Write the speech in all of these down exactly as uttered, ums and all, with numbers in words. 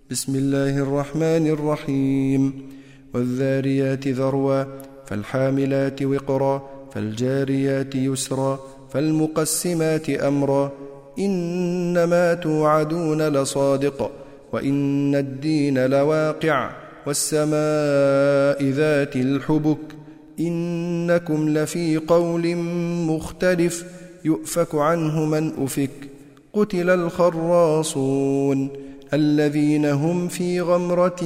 بسم الله الرحمن الرحيم والذاريات ذروا فالحاملات وقرا فالجاريات يسرا فالمقسمات أمرا إنما توعدون لصادق وإن الدين لواقع والسماء ذات الحبك إنكم لفي قول مختلف يؤفك عنه من أفك قتل الخراصون الذين هم في غمرة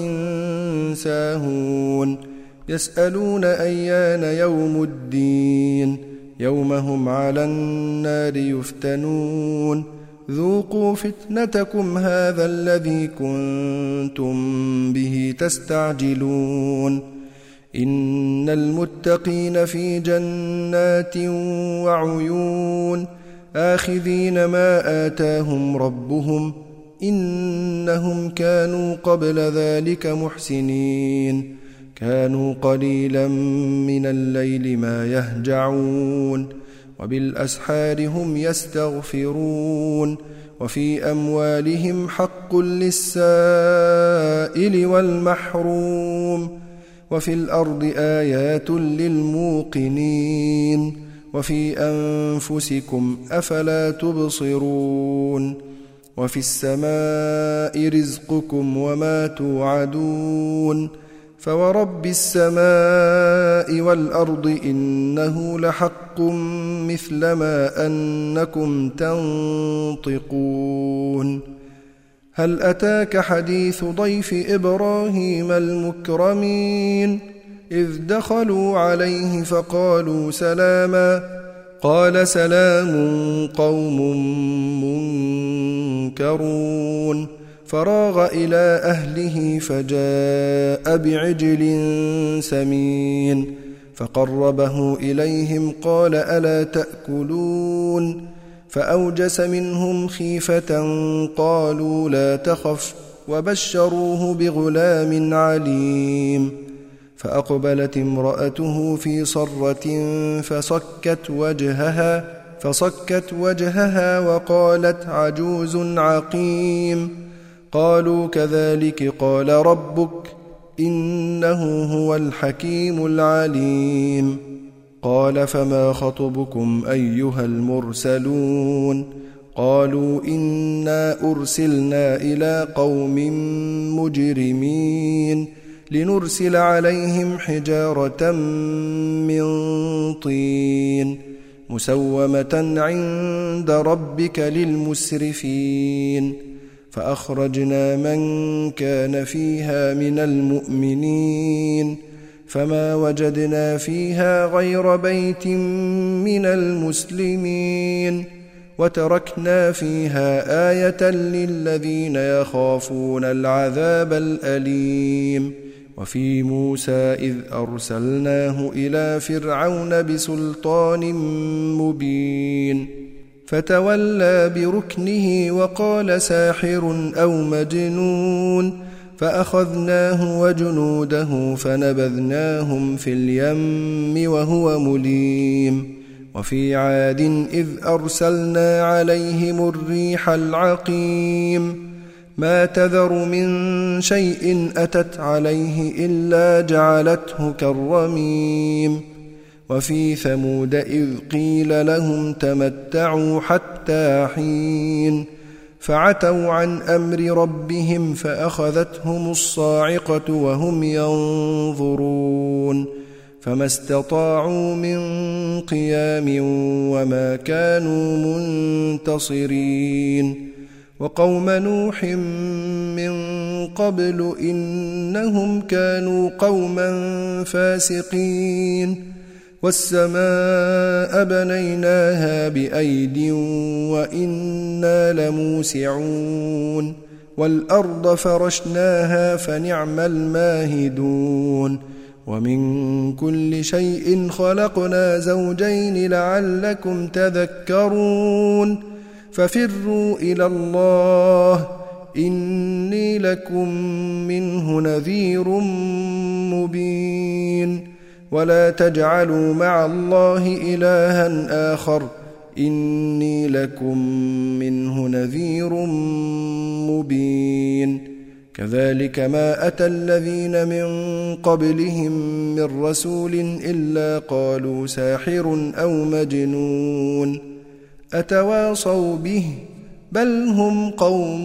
ساهون يسألون أيان يوم الدين يوم هم على النار يفتنون ذوقوا فتنتكم هذا الذي كنتم به تستعجلون إن المتقين في جنات وعيون آخذين ما آتاهم ربهم إنهم كانوا قبل ذلك محسنين كانوا قليلا من الليل ما يهجعون وبالأسحار هم يستغفرون وفي أموالهم حق للسائل والمحروم وفي الأرض آيات للموقنين وفي أنفسكم أفلا تبصرون وفي السماء رزقكم وما توعدون فورب السماء والأرض إنه لحق مثل ما أنكم تنطقون هل أتاك حديث ضيف إبراهيم المكرمين إذ دخلوا عليه فقالوا سلاما قال سلام قوم منكرون فراغ إلى أهله فجاء بعجل سمين فقربه إليهم قال ألا تأكلون فأوجس منهم خيفة قالوا لا تخف وبشروه بغلام عليم فأقبلت امرأته في صرة فصكت وجهها فصكت وجهها وقالت عجوز عقيم قالوا كذلك قال ربك إنه هو الحكيم العليم قال فما خطبكم أيها المرسلون قالوا إنا أرسلنا إلى قوم مجرمين لنرسل عليهم حجارة من طين مسومة عند ربك للمسرفين فأخرجنا من كان فيها من المؤمنين فما وجدنا فيها غير بيت من المسلمين وتركنا فيها آية للذين يخافون العذاب الأليم وفي موسى إذ أرسلناه إلى فرعون بسلطان مبين فتولى بركنه وقال ساحر أو مجنون فأخذناه وجنوده فنبذناهم في اليم وهو مليم وفي عاد إذ أرسلنا عليهم الريح العقيم ما تذر من شيء أتت عليه إلا جعلته كالرميم وفي ثمود إذ قيل لهم تمتعوا حتى حين فعتوا عن أمر ربهم فأخذتهم الصاعقة وهم ينظرون فما استطاعوا من قيام وما كانوا منتصرين وقوم نوح من قبل إنهم كانوا قوما فاسقين والسماء بنيناها بأيد وإنا لموسعون والأرض فرشناها فنعم الماهدون ومن كل شيء خلقنا زوجين لعلكم تذكرون ففروا إلى الله إني لكم منه نذير مبين ولا تجعلوا مع الله إلها آخر إني لكم منه نذير مبين كذلك ما أتى الذين من قبلهم من رسول إلا قالوا ساحر أو مجنون أتواصوا به بل هم قوم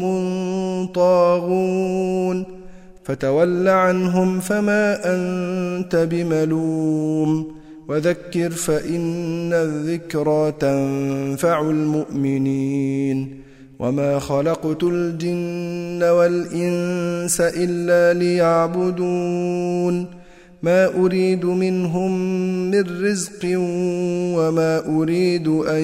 طاغون فتول عنهم فما أنت بملوم وذكر فإن الذكرى تنفع المؤمنين وما خلقت الجن والإنس إلا ليعبدون ما أريد منهم من رزق وما أريد أن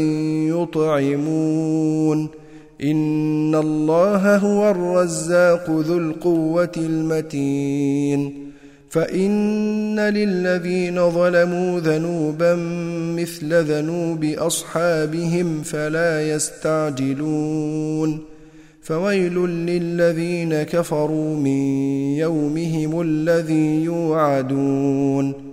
يطعمون إن الله هو الرزاق ذو القوة المتين فإن للذين ظلموا ذنوبا مثل ذنوب أصحابهم فلا يستعجلون فويل للذين كفروا من يومهم الذي يوعدون